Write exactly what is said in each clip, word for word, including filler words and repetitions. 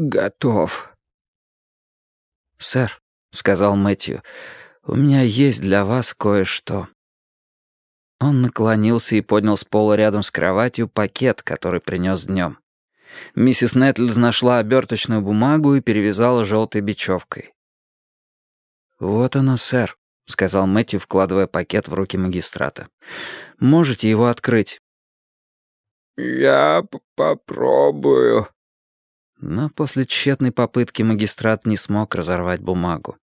готов». «Сэр», — сказал Мэтью, — «у меня есть для вас кое-что». Он наклонился и поднял с пола рядом с кроватью пакет, который принес днем. Миссис Нетльз нашла оберточную бумагу и перевязала желтой бечевкой. «Вот оно, сэр», — сказал Мэтью, вкладывая пакет в руки магистрата. «Можете его открыть?» «Я попробую». Но после тщетной попытки магистрат не смог разорвать бумагу.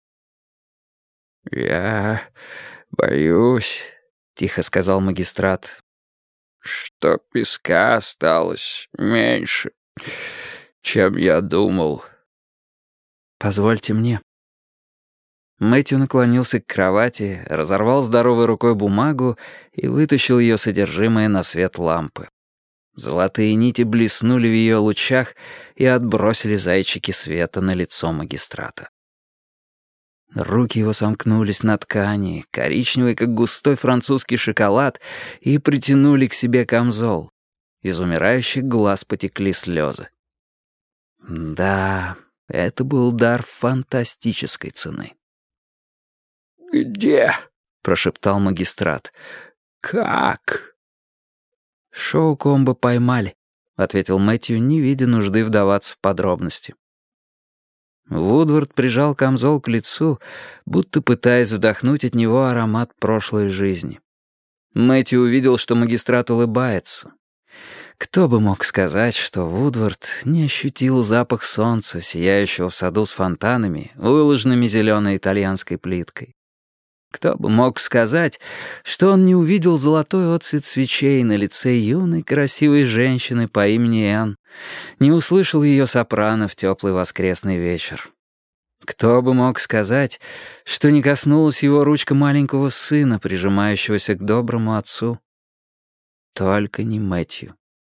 «Я боюсь», — тихо сказал магистрат, «что песка осталось меньше, чем я думал». «Позвольте мне». Мэтью наклонился к кровати, разорвал здоровой рукой бумагу и вытащил ее содержимое на свет лампы. Золотые нити блеснули в ее лучах и отбросили зайчики света на лицо магистрата. Руки его сомкнулись на ткани, коричневый, как густой французский шоколад, и притянули к себе камзол. Из умирающих глаз потекли слезы. Да, это был дар фантастической цены. «Где?» — прошептал магистрат. «Как?» «Шоу Комбо поймали», — ответил Мэтью, не видя нужды вдаваться в подробности. Вудвард прижал камзол к лицу, будто пытаясь вдохнуть от него аромат прошлой жизни. Мэтью увидел, что магистрат улыбается. Кто бы мог сказать, что Вудвард не ощутил запах солнца, сияющего в саду с фонтанами, выложенными зеленой итальянской плиткой? Кто бы мог сказать, что он не увидел золотой отцвет свечей на лице юной красивой женщины по имени Энн, не услышал ее сопрано в теплый воскресный вечер? Кто бы мог сказать, что не коснулась его ручка маленького сына, прижимающегося к доброму отцу? Только не Мэтью.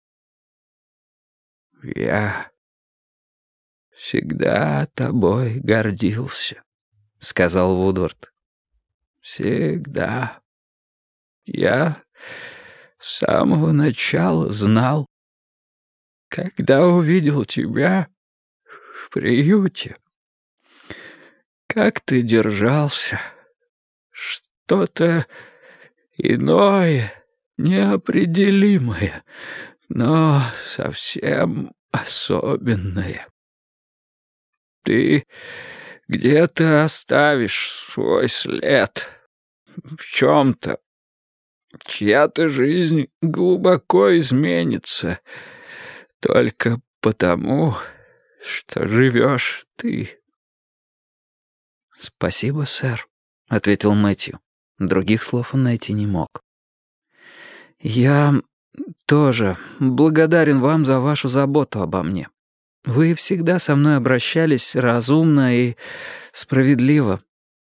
«Я всегда тобой гордился», — сказал Вудвард. «Всегда. Я с самого начала знал, когда увидел тебя в приюте, как ты держался. Что-то иное, неопределимое, но совсем особенное. Ты где-то оставишь свой след в чем-то. Чья-то жизнь глубоко изменится только потому, что живешь ты». «Спасибо, сэр», — ответил Мэтью. Других слов он найти не мог. «Я тоже благодарен вам за вашу заботу обо мне. Вы всегда со мной обращались разумно и справедливо».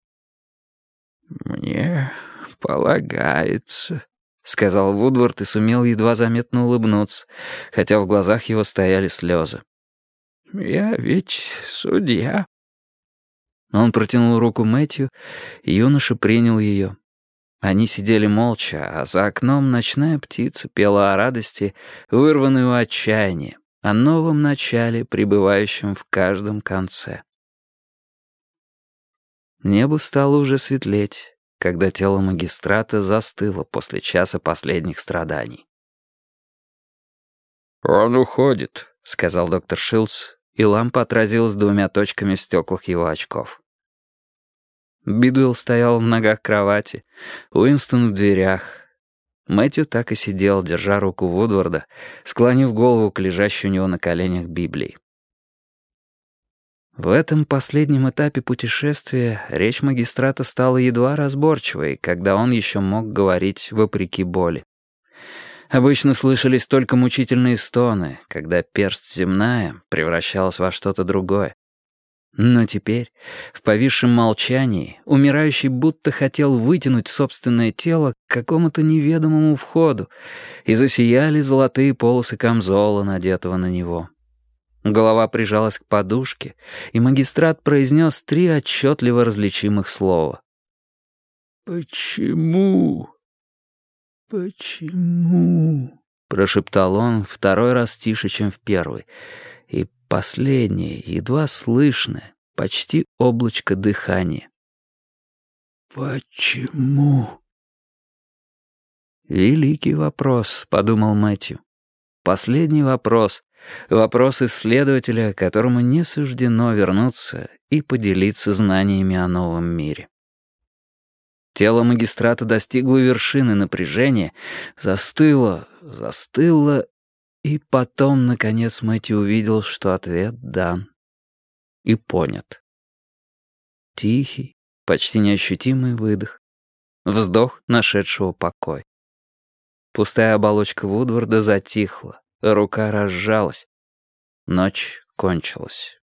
«Мне полагается», — сказал Вудвард и сумел едва заметно улыбнуться, хотя в глазах его стояли слезы. «Я ведь судья». Он протянул руку Мэтью, и юноша принял ее. Они сидели молча, а за окном ночная птица пела о радости, вырванной у отчаяния, о новом начале, пребывающем в каждом конце. Небо стало уже светлеть, когда тело магистрата застыло после часа последних страданий. «Он уходит», — сказал доктор Шилдс, и лампа отразилась двумя точками в стеклах его очков. Бидуэлл стоял в ногах кровати, Уинстон в дверях. Мэтью так и сидел, держа руку Вудварда, склонив голову к лежащей у него на коленях Библии. В этом последнем этапе путешествия речь магистрата стала едва разборчивой, когда он еще мог говорить вопреки боли. Обычно слышались только мучительные стоны, когда перст земная превращалась во что-то другое. Но теперь, в повисшем молчании, умирающий будто хотел вытянуть собственное тело к какому-то неведомому входу, и засияли золотые полосы камзола, надетого на него. Голова прижалась к подушке, и магистрат произнес три отчетливо различимых слова. «Почему? Почему?» — прошептал он второй раз тише, чем в первый, и Последнее, едва слышное, почти облачко дыхания. «Почему?» «Великий вопрос», — подумал Мэтью. «Последний вопрос. Вопрос исследователя, которому не суждено вернуться и поделиться знаниями о новом мире». Тело магистрата достигло вершины напряжения, застыло, застыло, и потом, наконец, Мэтью увидел, что ответ дан и понят. Тихий, почти неощутимый выдох, вздох нашедшего покой. Пустая оболочка Вудварда затихла, рука разжалась. Ночь кончилась.